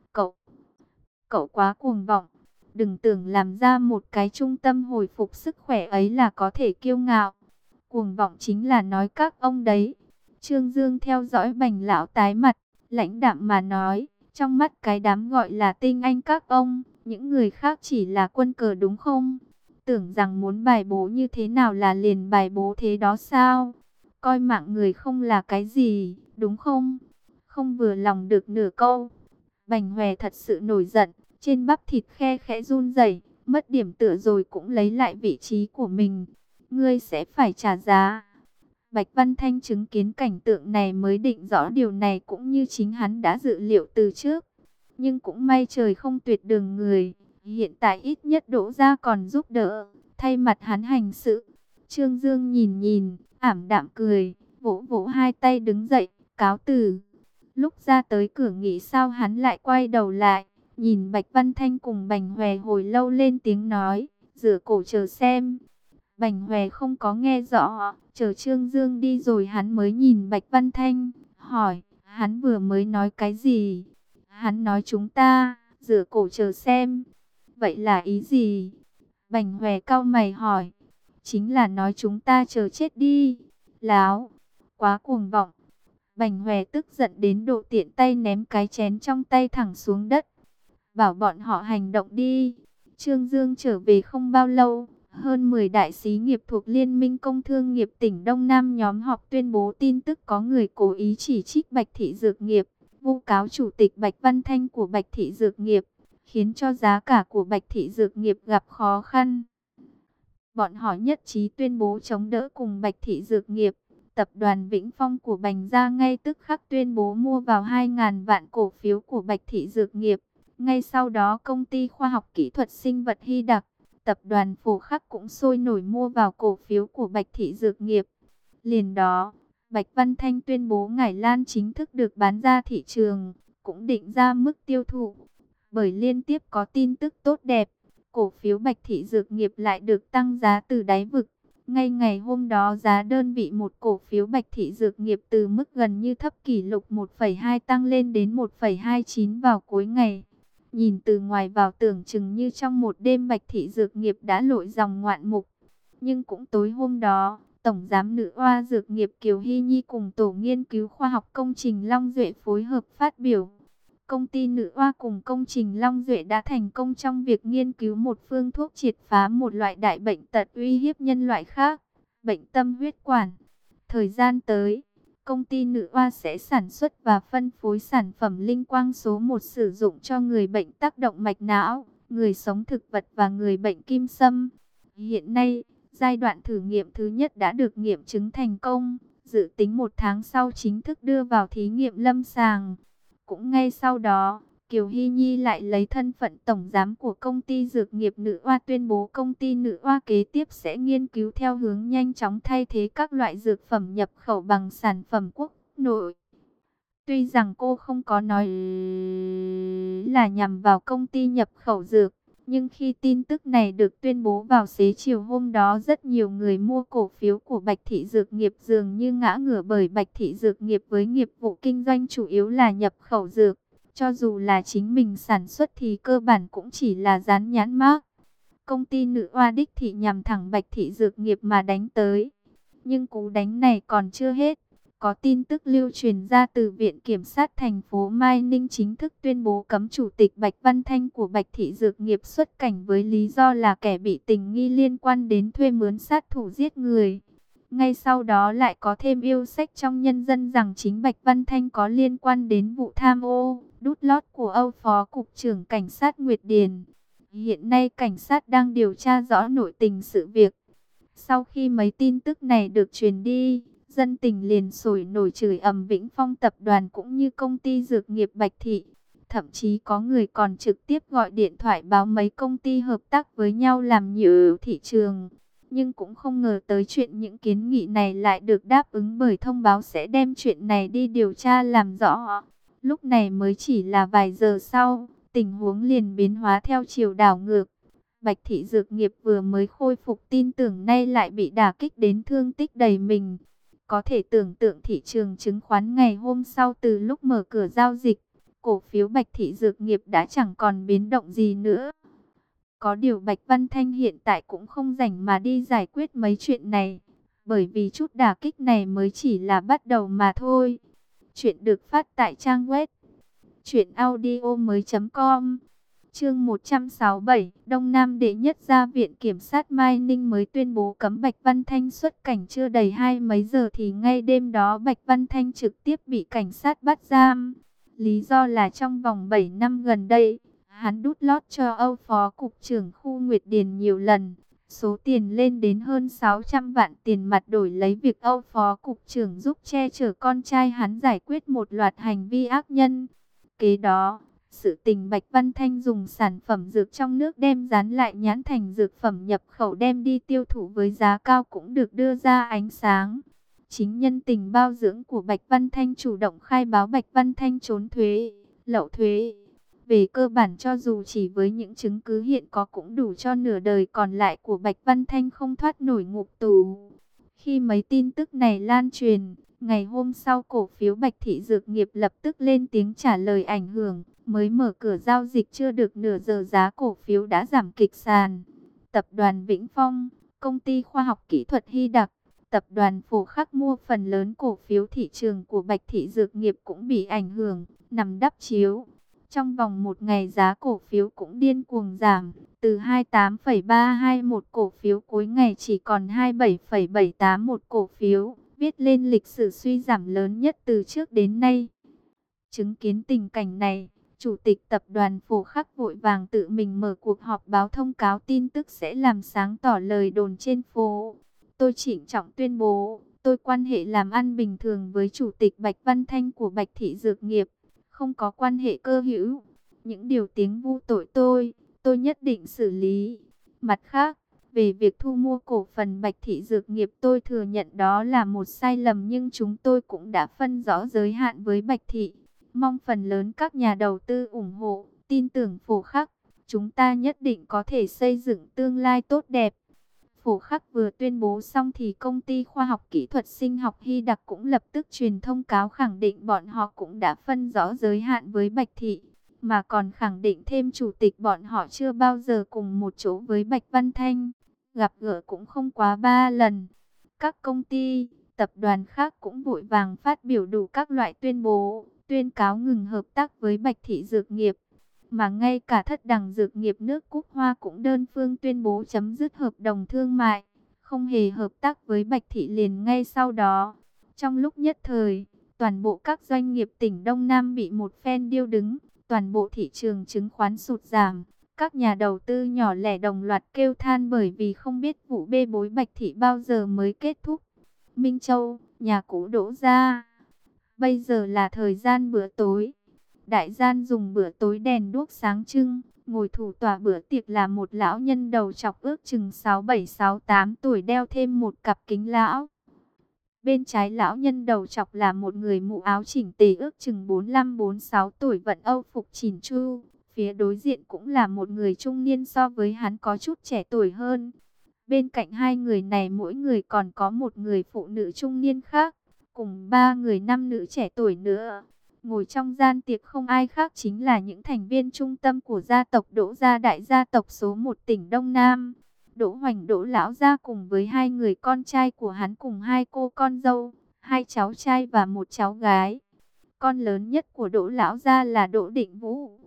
Cậu quá cuồng vọng. Đừng tưởng làm ra một cái trung tâm hồi phục sức khỏe ấy là có thể kiêu ngạo. Cuồng vọng chính là nói các ông đấy. Trương Dương theo dõi Bành lão tái mặt, lãnh đạm mà nói, trong mắt cái đám gọi là tinh anh các ông, những người khác chỉ là quân cờ đúng không? Tưởng rằng muốn bài bố như thế nào là liền bài bố thế đó sao? Coi mạng người không là cái gì, đúng không? Không vừa lòng được nửa câu. Bành Hòe thật sự nổi giận, trên bắp thịt khe khẽ run rẩy, mất điểm tựa rồi cũng lấy lại vị trí của mình. Ngươi sẽ phải trả giá. Bạch Văn Thanh chứng kiến cảnh tượng này mới định rõ điều này cũng như chính hắn đã dự liệu từ trước. Nhưng cũng may trời không tuyệt đường người. Hiện tại ít nhất Đỗ Gia còn giúp đỡ, thay mặt hắn hành sự. Trương Dương nhìn, ảm đạm cười, vỗ vỗ hai tay đứng dậy, cáo từ. Lúc ra tới cửa nghĩ sao hắn lại quay đầu lại, nhìn Bạch Văn Thanh cùng Bành Hòe hồi lâu lên tiếng nói, rửa cổ chờ xem. Bành Hòe không có nghe rõ, chờ Trương Dương đi rồi hắn mới nhìn Bạch Văn Thanh, hỏi, hắn vừa mới nói cái gì? Hắn nói chúng ta, rửa cổ chờ xem. Vậy là ý gì? Bành Hòe cau mày hỏi, chính là nói chúng ta chờ chết đi. Láo, quá cuồng vọng. Bành Hòe tức giận đến độ tiện tay ném cái chén trong tay thẳng xuống đất. Bảo bọn họ hành động đi. Trương Dương trở về không bao lâu, hơn 10 đại xí nghiệp thuộc Liên minh Công Thương nghiệp tỉnh Đông Nam nhóm họp tuyên bố tin tức có người cố ý chỉ trích Bạch Thị Dược nghiệp, vu cáo Chủ tịch Bạch Văn Thanh của Bạch Thị Dược nghiệp, khiến cho giá cả của Bạch Thị Dược nghiệp gặp khó khăn. Bọn họ nhất trí tuyên bố chống đỡ cùng Bạch Thị Dược nghiệp. Tập đoàn Vĩnh Phong của Bành Gia ngay tức khắc tuyên bố mua vào 2.000 vạn cổ phiếu của Bạch Thị Dược nghiệp. Ngay sau đó công ty khoa học kỹ thuật sinh vật Hy Đặc, tập đoàn Phổ Khắc cũng sôi nổi mua vào cổ phiếu của Bạch Thị Dược nghiệp. Liền đó, Bạch Văn Thanh tuyên bố Ngải Lan chính thức được bán ra thị trường, cũng định ra mức tiêu thụ. Bởi liên tiếp có tin tức tốt đẹp, cổ phiếu Bạch Thị Dược nghiệp lại được tăng giá từ đáy vực. Ngay ngày hôm đó giá đơn vị một cổ phiếu Bạch Thị Dược Nghiệp từ mức gần như thấp kỷ lục 1,2 tăng lên đến 1,29 vào cuối ngày. Nhìn từ ngoài vào tưởng chừng như trong một đêm Bạch Thị Dược Nghiệp đã lội dòng ngoạn mục. Nhưng cũng tối hôm đó, Tổng giám nữ oa Dược Nghiệp Kiều Hy Nhi cùng Tổ nghiên cứu khoa học công trình Long Duệ phối hợp phát biểu. Công ty Nữ Oa cùng công trình Long Duệ đã thành công trong việc nghiên cứu một phương thuốc triệt phá một loại đại bệnh tật uy hiếp nhân loại khác, bệnh tâm huyết quản. Thời gian tới, công ty Nữ Oa sẽ sản xuất và phân phối sản phẩm linh quang số 1 sử dụng cho người bệnh tác động mạch não, người sống thực vật và người bệnh kim sâm. Hiện nay, giai đoạn thử nghiệm thứ nhất đã được nghiệm chứng thành công, dự tính 1 tháng sau chính thức đưa vào thí nghiệm lâm sàng. Cũng ngay sau đó, Kiều Hy Nhi lại lấy thân phận tổng giám của công ty dược nghiệp Nữ Oa tuyên bố công ty Nữ Oa kế tiếp sẽ nghiên cứu theo hướng nhanh chóng thay thế các loại dược phẩm nhập khẩu bằng sản phẩm quốc nội. Tuy rằng cô không có nói là nhằm vào công ty nhập khẩu dược, nhưng khi tin tức này được tuyên bố vào xế chiều hôm đó, rất nhiều người mua cổ phiếu của Bạch Thị Dược Nghiệp dường như ngã ngửa, bởi Bạch Thị Dược Nghiệp với nghiệp vụ kinh doanh chủ yếu là nhập khẩu dược. Cho dù là chính mình sản xuất thì cơ bản cũng chỉ là dán nhãn mác. Công ty Nữ Oa đích thị nhằm thẳng Bạch Thị Dược Nghiệp mà đánh tới. Nhưng cú đánh này còn chưa hết. Có tin tức lưu truyền ra từ Viện Kiểm sát thành phố Mai Ninh chính thức tuyên bố cấm Chủ tịch Bạch Văn Thanh của Bạch Thị Dược Nghiệp xuất cảnh với lý do là kẻ bị tình nghi liên quan đến thuê mướn sát thủ giết người. Ngay sau đó lại có thêm yêu sách trong nhân dân rằng chính Bạch Văn Thanh có liên quan đến vụ tham ô, đút lót của Âu Phó Cục trưởng Cảnh sát Nguyệt Điền. Hiện nay cảnh sát đang điều tra rõ nội tình sự việc. Sau khi mấy tin tức này được truyền đi, dân tình liền sôi nổi chửi ầm Vĩnh Phong tập đoàn cũng như công ty dược nghiệp Bạch Thị. Thậm chí có người còn trực tiếp gọi điện thoại báo mấy công ty hợp tác với nhau làm nhiễu thị trường. Nhưng cũng không ngờ tới chuyện những kiến nghị này lại được đáp ứng bởi thông báo sẽ đem chuyện này đi điều tra làm rõ. Lúc này mới chỉ là vài giờ sau, tình huống liền biến hóa theo chiều đảo ngược. Bạch Thị Dược Nghiệp vừa mới khôi phục tin tưởng nay lại bị đả kích đến thương tích đầy mình. Có thể tưởng tượng thị trường chứng khoán ngày hôm sau từ lúc mở cửa giao dịch, cổ phiếu Bạch Thị Dược Nghiệp đã chẳng còn biến động gì nữa. Có điều Bạch Văn Thanh hiện tại cũng không rảnh mà đi giải quyết mấy chuyện này, bởi vì chút đả kích này mới chỉ là bắt đầu mà thôi. Chuyện được phát tại trang web truyệnaudiomoi.com. Chương 167, Đông Nam đệ nhất gia Viện Kiểm sát Mai Ninh mới tuyên bố cấm Bạch Văn Thanh xuất cảnh chưa đầy hai mấy giờ thì ngay đêm đó Bạch Văn Thanh trực tiếp bị cảnh sát bắt giam. Lý do là trong vòng 7 năm gần đây, hắn đút lót cho Âu Phó Cục trưởng khu Nguyệt Điền nhiều lần. Số tiền lên đến hơn 600 vạn tiền mặt đổi lấy việc Âu Phó Cục trưởng giúp che chở con trai hắn giải quyết một loạt hành vi ác nhân. Kế đó, sự tình Bạch Văn Thanh dùng sản phẩm dược trong nước đem dán lại nhãn thành dược phẩm nhập khẩu đem đi tiêu thụ với giá cao cũng được đưa ra ánh sáng. Chính nhân tình bao dưỡng của Bạch Văn Thanh chủ động khai báo Bạch Văn Thanh trốn thuế, lậu thuế. Về cơ bản cho dù chỉ với những chứng cứ hiện có cũng đủ cho nửa đời còn lại của Bạch Văn Thanh không thoát nổi ngục tù. Khi mấy tin tức này lan truyền, ngày hôm sau cổ phiếu Bạch Thị Dược Nghiệp lập tức lên tiếng trả lời ảnh hưởng. Mới mở cửa giao dịch chưa được nửa giờ giá cổ phiếu đã giảm kịch sàn. Tập đoàn Vĩnh Phong, công ty khoa học kỹ thuật Hy Đặc, tập đoàn Phổ Khắc mua phần lớn cổ phiếu thị trường của Bạch Thị Dược Nghiệp cũng bị ảnh hưởng, nằm đắp chiếu. Trong vòng một ngày giá cổ phiếu cũng điên cuồng giảm, từ 28,32 một cổ phiếu cuối ngày chỉ còn 27,78 một cổ phiếu, viết lên lịch sử suy giảm lớn nhất từ trước đến nay. Chứng kiến tình cảnh này, Chủ tịch tập đoàn Phổ Khắc vội vàng tự mình mở cuộc họp báo thông cáo tin tức sẽ làm sáng tỏ lời đồn trên phố. Tôi trịnh trọng tuyên bố, tôi quan hệ làm ăn bình thường với Chủ tịch Bạch Văn Thanh của Bạch Thị Dược Nghiệp, không có quan hệ cơ hữu. Những điều tiếng vu tội tôi nhất định xử lý. Mặt khác, về việc thu mua cổ phần Bạch Thị Dược Nghiệp tôi thừa nhận đó là một sai lầm nhưng chúng tôi cũng đã phân rõ giới hạn với Bạch Thị. Mong phần lớn các nhà đầu tư ủng hộ, tin tưởng Phổ Khắc, chúng ta nhất định có thể xây dựng tương lai tốt đẹp. Phổ Khắc vừa tuyên bố xong thì công ty khoa học kỹ thuật sinh học Hy Đặc cũng lập tức truyền thông cáo khẳng định bọn họ cũng đã phân rõ giới hạn với Bạch Thị, mà còn khẳng định thêm chủ tịch bọn họ chưa bao giờ cùng một chỗ với Bạch Văn Thanh, gặp gỡ cũng không quá 3 lần. Các công ty, tập đoàn khác cũng vội vàng phát biểu đủ các loại tuyên bố, tuyên cáo ngừng hợp tác với Bạch Thị Dược Nghiệp. Mà ngay cả Thất Đằng Dược Nghiệp nước Cúc Hoa cũng đơn phương tuyên bố chấm dứt hợp đồng thương mại, không hề hợp tác với Bạch Thị liền ngay sau đó. Trong lúc nhất thời, toàn bộ các doanh nghiệp tỉnh Đông Nam bị một phen điêu đứng, toàn bộ thị trường chứng khoán sụt giảm. Các nhà đầu tư nhỏ lẻ đồng loạt kêu than bởi vì không biết vụ bê bối Bạch Thị bao giờ mới kết thúc. Minh Châu, nhà cũ Đỗ gia. Bây giờ là thời gian bữa tối. Đại gian dùng bữa tối đèn đuốc sáng trưng, ngồi thủ tọa bữa tiệc là một lão nhân đầu trọc ước chừng 67-68 tuổi đeo thêm một cặp kính lão. Bên trái lão nhân đầu trọc là một người mũ áo chỉnh tề ước chừng 45-46 tuổi vận âu phục chỉn chu. Phía đối diện cũng là một người trung niên so với hắn có chút trẻ tuổi hơn. Bên cạnh hai người này mỗi người còn có một người phụ nữ trung niên khác, cùng ba người nam nữ trẻ tuổi nữa. Ngồi trong gian tiệc không ai khác chính là những thành viên trung tâm của gia tộc Đỗ gia, đại gia tộc số 1 tỉnh Đông Nam. Đỗ Hoành, Đỗ lão gia cùng với hai người con trai của hắn cùng hai cô con dâu, hai cháu trai và một cháu gái. Con lớn nhất của Đỗ lão gia là Đỗ Định Vũ,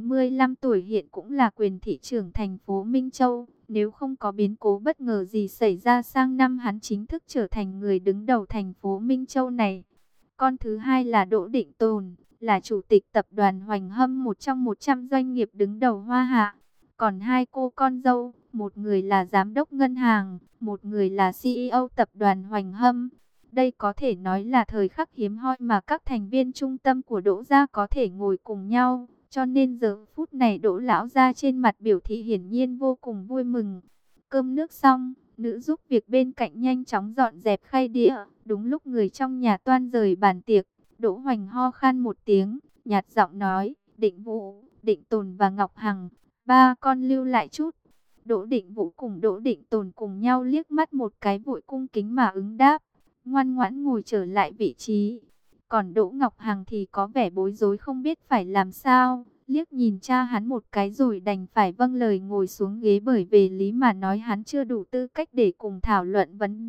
45 tuổi, hiện cũng là quyền thị trưởng thành phố Minh Châu. Nếu không có biến cố bất ngờ gì xảy ra sang năm hắn chính thức trở thành người đứng đầu thành phố Minh Châu này. Con thứ hai là Đỗ Định Tồn, là chủ tịch tập đoàn Hoành Hâm, một trong 100 doanh nghiệp đứng đầu Hoa Hạ. Còn hai cô con dâu, một người là giám đốc ngân hàng, một người là CEO tập đoàn Hoành Hâm. Đây có thể nói là thời khắc hiếm hoi mà các thành viên trung tâm của Đỗ gia có thể ngồi cùng nhau. Cho nên giờ phút này Đỗ lão gia trên mặt biểu thị hiển nhiên vô cùng vui mừng. Cơm nước xong, nữ giúp việc bên cạnh nhanh chóng dọn dẹp khay đĩa. Đúng lúc người trong nhà toan rời bàn tiệc, Đỗ Hoành ho khan một tiếng, nhạt giọng nói: Định Vũ, Định Tồn và Ngọc Hằng, ba con lưu lại chút. Đỗ Định Vũ cùng Đỗ Định Tồn cùng nhau liếc mắt một cái vội cung kính mà ứng đáp, ngoan ngoãn ngồi trở lại vị trí. Còn Đỗ Ngọc Hằng thì có vẻ bối rối không biết phải làm sao, liếc nhìn cha hắn một cái rồi đành phải vâng lời ngồi xuống ghế, bởi về lý mà nói hắn chưa đủ tư cách để cùng thảo luận vấn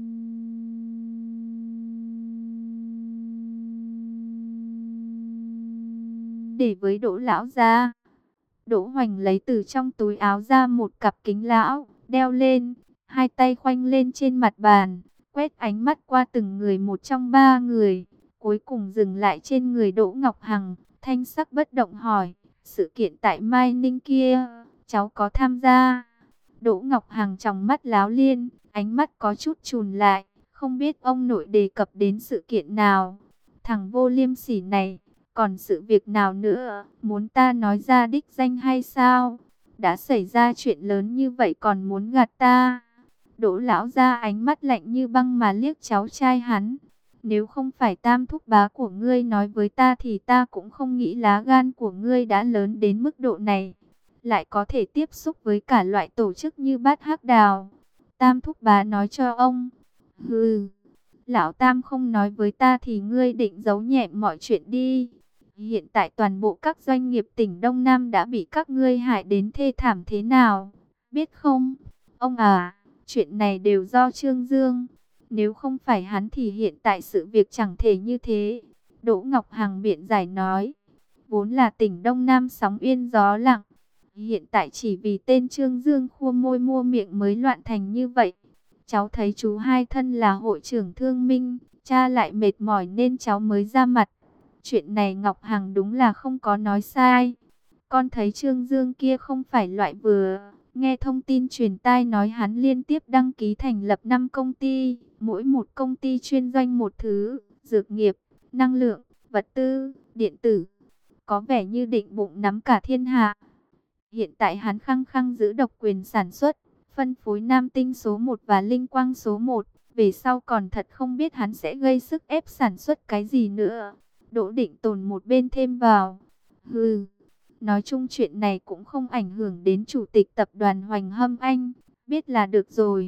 đề với Đỗ lão gia. Đỗ Hoành lấy từ trong túi áo ra một cặp kính lão, đeo lên, hai tay khoanh lên trên mặt bàn, quét ánh mắt qua từng người một trong ba người, cuối cùng dừng lại trên người Đỗ Ngọc Hằng, thanh sắc bất động hỏi: sự kiện tại Mai Ninh kia, cháu có tham gia? Đỗ Ngọc Hằng tròng mắt láo liên, ánh mắt có chút chùn lại, không biết ông nội đề cập đến sự kiện nào. Thằng vô liêm sỉ này, còn sự việc nào nữa, muốn ta nói ra đích danh hay sao? Đã xảy ra chuyện lớn như vậy còn muốn gạt ta? Đỗ lão ra ánh mắt lạnh như băng mà liếc cháu trai hắn. Nếu không phải tam thúc bá của ngươi nói với ta thì ta cũng không nghĩ lá gan của ngươi đã lớn đến mức độ này. Lại có thể tiếp xúc với cả loại tổ chức như Bát Hắc Đào. Tam thúc bá nói cho ông. Hừ, lão tam không nói với ta thì ngươi định giấu nhẹm mọi chuyện đi. Hiện tại toàn bộ các doanh nghiệp tỉnh Đông Nam đã bị các ngươi hại đến thê thảm thế nào, biết không? Ông à, chuyện này đều do Trương Dương. Nếu không phải hắn thì hiện tại sự việc chẳng thể như thế. Đỗ Ngọc Hằng biện giải nói. Vốn là tỉnh Đông Nam sóng yên gió lặng. Hiện tại chỉ vì tên Trương Dương khua môi mua miệng mới loạn thành như vậy. Cháu thấy chú hai thân là hội trưởng thương minh, cha lại mệt mỏi nên cháu mới ra mặt. Chuyện này Ngọc Hằng đúng là không có nói sai. Con thấy Trương Dương kia không phải loại vừa. Nghe thông tin truyền tai nói hắn liên tiếp đăng ký thành lập 5 công ty. Mỗi một công ty chuyên doanh một thứ. Dược nghiệp, năng lượng, vật tư, điện tử. Có vẻ như định bụng nắm cả thiên hạ. Hiện tại hắn khăng khăng giữ độc quyền sản xuất, phân phối Nam Tinh số 1 và Linh Quang số 1. Về sau còn thật không biết hắn sẽ gây sức ép sản xuất cái gì nữa. Đỗ Định Tồn một bên thêm vào. Hừ, nói chung chuyện này cũng không ảnh hưởng đến chủ tịch tập đoàn Hoành Hâm anh, biết là được rồi.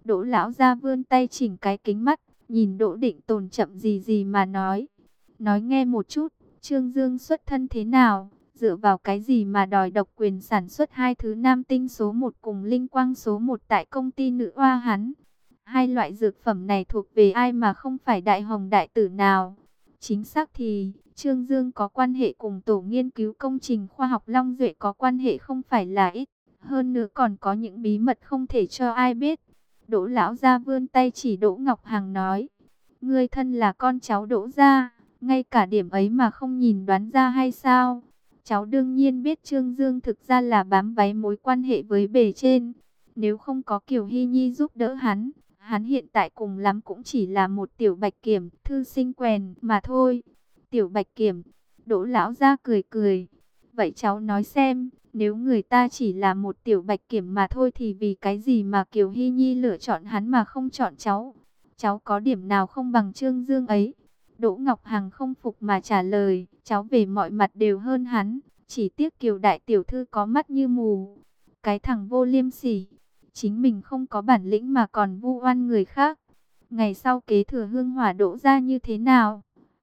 Đỗ lão gia vươn tay chỉnh cái kính mắt, nhìn Đỗ Định Tồn chậm gì gì mà nói. Nói nghe một chút, Trương Dương xuất thân thế nào, dựa vào cái gì mà đòi độc quyền sản xuất hai thứ nam tinh số 1 cùng linh quang số 1 tại công ty nữ oa hắn. Hai loại dược phẩm này thuộc về ai mà không phải đại hồng đại tử nào. Chính xác thì, Trương Dương có quan hệ cùng tổ nghiên cứu công trình khoa học Long Duệ có quan hệ không phải là ít. Hơn nữa còn có những bí mật không thể cho ai biết. Đỗ lão gia vươn tay chỉ Đỗ Ngọc Hằng nói. Ngươi thân là con cháu Đỗ gia, ngay cả điểm ấy mà không nhìn đoán ra hay sao? Cháu đương nhiên biết Trương Dương thực ra là bám váy mối quan hệ với bề trên. Nếu không có Kiều Hy Nhi giúp đỡ hắn hiện tại cùng lắm cũng chỉ là một tiểu bạch kiểm, thư sinh quèn mà thôi. Tiểu bạch kiểm, Đỗ lão gia cười cười. Vậy cháu nói xem, nếu người ta chỉ là một tiểu bạch kiểm mà thôi thì vì cái gì mà Kiều Hy Nhi lựa chọn hắn mà không chọn cháu? Cháu có điểm nào không bằng Trương Dương ấy? Đỗ Ngọc Hằng không phục mà trả lời, cháu về mọi mặt đều hơn hắn, chỉ tiếc Kiều đại tiểu thư có mắt như mù. Cái thằng vô liêm sỉ, chính mình không có bản lĩnh mà còn vu oan người khác. Ngày sau kế thừa hương hỏa Đỗ gia như thế nào?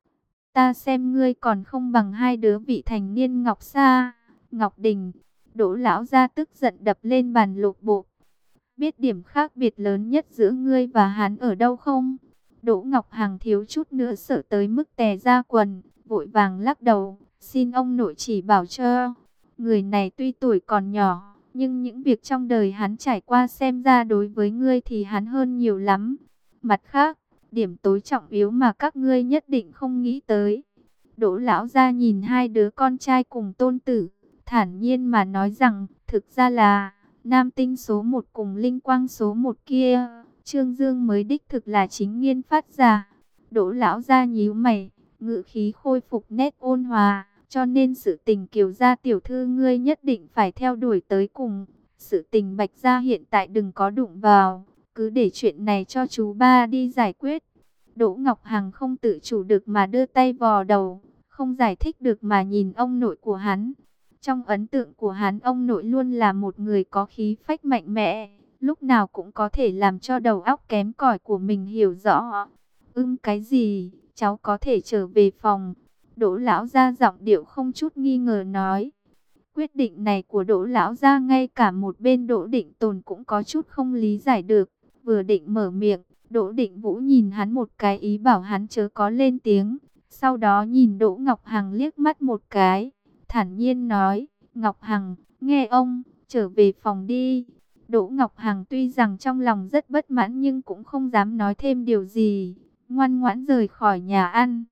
Ta xem ngươi còn không bằng hai đứa vị thành niên Ngọc Sa, Ngọc Đình. Đỗ lão gia tức giận đập lên bàn lục bộ. Biết điểm khác biệt lớn nhất giữa ngươi và hắn ở đâu không? Đỗ Ngọc Hằng thiếu chút nữa sợ tới mức tè ra quần, vội vàng lắc đầu, xin ông nội chỉ bảo cho. Người này tuy tuổi còn nhỏ, nhưng những việc trong đời hắn trải qua xem ra đối với ngươi thì hắn hơn nhiều lắm. Mặt khác, điểm tối trọng yếu mà các ngươi nhất định không nghĩ tới. Đỗ lão gia nhìn hai đứa con trai cùng tôn tử, thản nhiên mà nói rằng, thực ra là nam tinh số 1 cùng linh quang số 1 kia, Trương Dương mới đích thực là chính nghiên phát giả. Đỗ lão gia nhíu mày, ngữ khí khôi phục nét ôn hòa, cho nên sự tình Kiều gia tiểu thư ngươi nhất định phải theo đuổi tới cùng. Sự tình Bạch gia hiện tại đừng có đụng vào, cứ để chuyện này cho chú ba đi giải quyết. Đỗ Ngọc Hằng không tự chủ được mà đưa tay vò đầu, không giải thích được mà nhìn ông nội của hắn. Trong ấn tượng của hắn, ông nội luôn là một người có khí phách mạnh mẽ, lúc nào cũng có thể làm cho đầu óc kém cỏi của mình hiểu rõ. Cái gì, cháu có thể trở về phòng. Đỗ lão gia giọng điệu không chút nghi ngờ nói. Quyết định này của Đỗ lão gia ngay cả một bên Đỗ Định Tồn cũng có chút không lý giải được. Vừa định mở miệng, Đỗ Định Vũ nhìn hắn một cái ý bảo hắn chớ có lên tiếng. Sau đó nhìn Đỗ Ngọc Hằng liếc mắt một cái, thản nhiên nói, Ngọc Hằng, nghe ông, trở về phòng đi. Đỗ Ngọc Hằng tuy rằng trong lòng rất bất mãn nhưng cũng không dám nói thêm điều gì, ngoan ngoãn rời khỏi nhà ăn.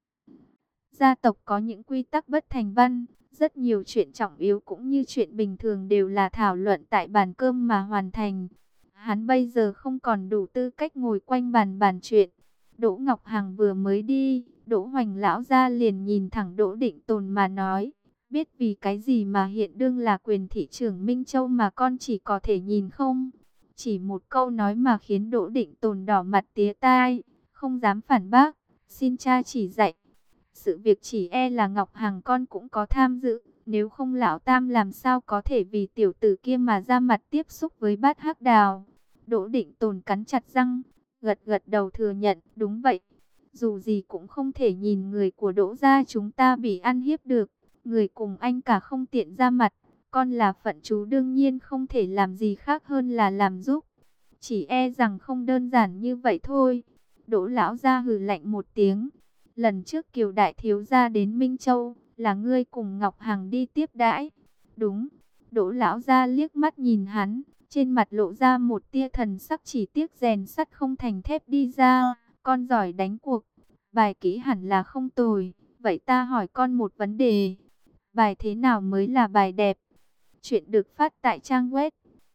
Gia tộc có những quy tắc bất thành văn, rất nhiều chuyện trọng yếu cũng như chuyện bình thường đều là thảo luận tại bàn cơm mà hoàn thành. Hắn bây giờ không còn đủ tư cách ngồi quanh bàn bàn chuyện. Đỗ Ngọc Hằng vừa mới đi, Đỗ Hoành lão ra liền nhìn thẳng Đỗ Định Tồn mà nói, biết vì cái gì mà hiện đương là quyền thị trưởng Minh Châu mà con chỉ có thể nhìn không? Chỉ một câu nói mà khiến Đỗ Định Tồn đỏ mặt tía tai, không dám phản bác, xin cha chỉ dạy. Sự việc chỉ e là Ngọc Hằng con cũng có tham dự, nếu không lão tam làm sao có thể vì tiểu tử kia mà ra mặt tiếp xúc với bát hắc đào. Đỗ Định Tồn cắn chặt răng, gật gật đầu thừa nhận, đúng vậy. Dù gì cũng không thể nhìn người của Đỗ gia chúng ta bị ăn hiếp được, người cùng anh cả không tiện ra mặt, con là phận chú đương nhiên không thể làm gì khác hơn là làm giúp. Chỉ e rằng không đơn giản như vậy thôi. Đỗ lão gia hừ lạnh một tiếng. Lần trước Kiều đại thiếu gia đến Minh Châu, là ngươi cùng Ngọc Hằng đi tiếp đãi. Đúng. Đỗ lão gia liếc mắt nhìn hắn, trên mặt lộ ra một tia thần sắc chỉ tiếc rèn sắt không thành thép đi ra. Con giỏi đánh cuộc, bài kỹ hẳn là không tồi. Vậy ta hỏi con một vấn đề. Bài thế nào mới là bài đẹp? Chuyện được phát tại trang web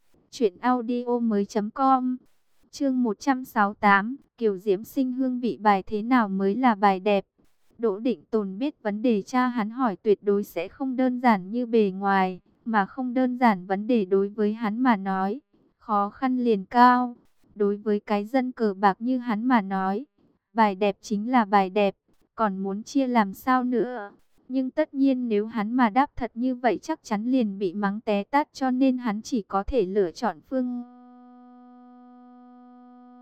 truyệnaudiomoi.com. Chương 168, Kiều Diễm Sinh hương vị bài thế nào mới là bài đẹp? Đỗ Định Tồn biết vấn đề cha hắn hỏi tuyệt đối sẽ không đơn giản như bề ngoài, mà không đơn giản vấn đề đối với hắn mà nói, khó khăn liền cao. Đối với cái dân cờ bạc như hắn mà nói, bài đẹp chính là bài đẹp, còn muốn chia làm sao nữa. Nhưng tất nhiên nếu hắn mà đáp thật như vậy chắc chắn liền bị mắng té tát, cho nên hắn chỉ có thể lựa chọn phương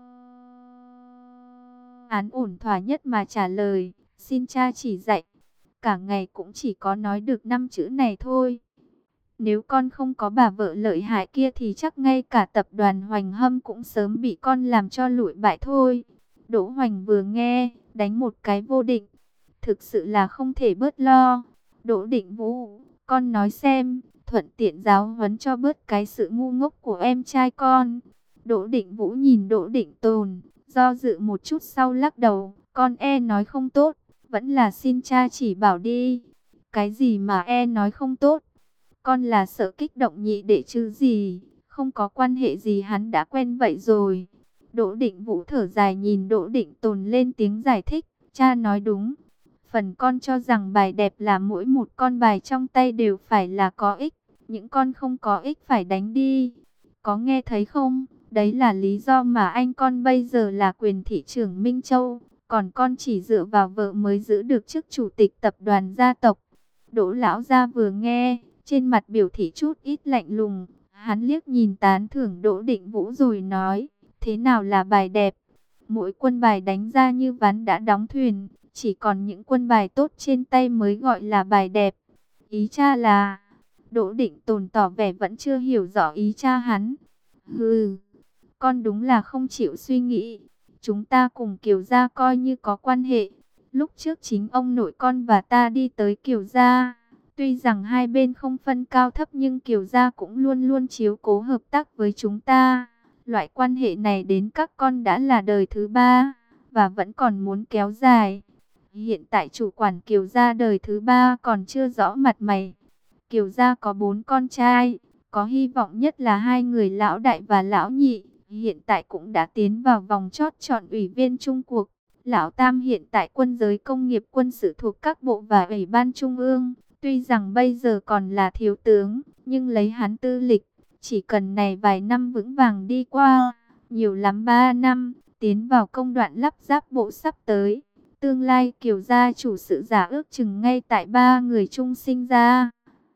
Án ổn thỏa nhất mà trả lời, xin cha chỉ dạy. Cả ngày cũng chỉ có nói được 5 chữ này thôi. Nếu con không có bà vợ lợi hại kia thì chắc ngay cả tập đoàn Hoành Hâm cũng sớm bị con làm cho lụi bại thôi. Đỗ Hoành vừa nghe, đánh một cái vô định. Thực sự là không thể bớt lo. Đỗ Định Vũ, con nói xem, thuận tiện giáo huấn cho bớt cái sự ngu ngốc của em trai con. Đỗ Định Vũ nhìn Đỗ Định Tồn, do dự một chút sau lắc đầu, con nói không tốt, vẫn là xin cha chỉ bảo đi. Cái gì mà nói không tốt? Con là sợ kích động nhị đệ chứ gì, không có quan hệ gì, hắn đã quen vậy rồi. Đỗ Định Vũ thở dài nhìn Đỗ Định Tồn lên tiếng giải thích, cha nói đúng. Phần con cho rằng bài đẹp là mỗi một con bài trong tay đều phải là có ích, những con không có ích phải đánh đi. Có nghe thấy không? Đấy là lý do mà anh con bây giờ là quyền thị trưởng Minh Châu, còn con chỉ dựa vào vợ mới giữ được chức chủ tịch tập đoàn gia tộc. Đỗ lão gia vừa nghe, trên mặt biểu thị chút ít lạnh lùng, hắn liếc nhìn tán thưởng Đỗ Định Vũ rồi nói, thế nào là bài đẹp? Mỗi quân bài đánh ra như ván đã đóng thuyền, chỉ còn những quân bài tốt trên tay mới gọi là bài đẹp. Ý cha là... Đỗ Định Tồn tỏ vẻ vẫn chưa hiểu rõ ý cha hắn. Hừ, con đúng là không chịu suy nghĩ. Chúng ta cùng Kiều gia coi như có quan hệ. Lúc trước chính ông nội con và ta đi tới Kiều gia. Tuy rằng hai bên không phân cao thấp nhưng Kiều gia cũng luôn luôn chiếu cố hợp tác với chúng ta. Loại quan hệ này đến các con đã là đời thứ ba và vẫn còn muốn kéo dài. Hiện tại chủ quản Kiều gia đời thứ ba còn chưa rõ mặt mày. Kiều gia có 4 con trai, có hy vọng nhất là hai người lão đại và lão nhị, hiện tại cũng đã tiến vào vòng chót chọn ủy viên chung cuộc. Lão tam hiện tại quân giới công nghiệp quân sự thuộc các bộ và ủy ban trung ương, tuy rằng bây giờ còn là thiếu tướng, nhưng lấy hắn tư lịch, chỉ cần này vài năm vững vàng đi qua, nhiều lắm 3 năm, tiến vào công đoạn lắp ráp bộ sắp tới. Tương lai Kiều gia chủ sự giả ước chừng ngay tại 3 người chung sinh ra.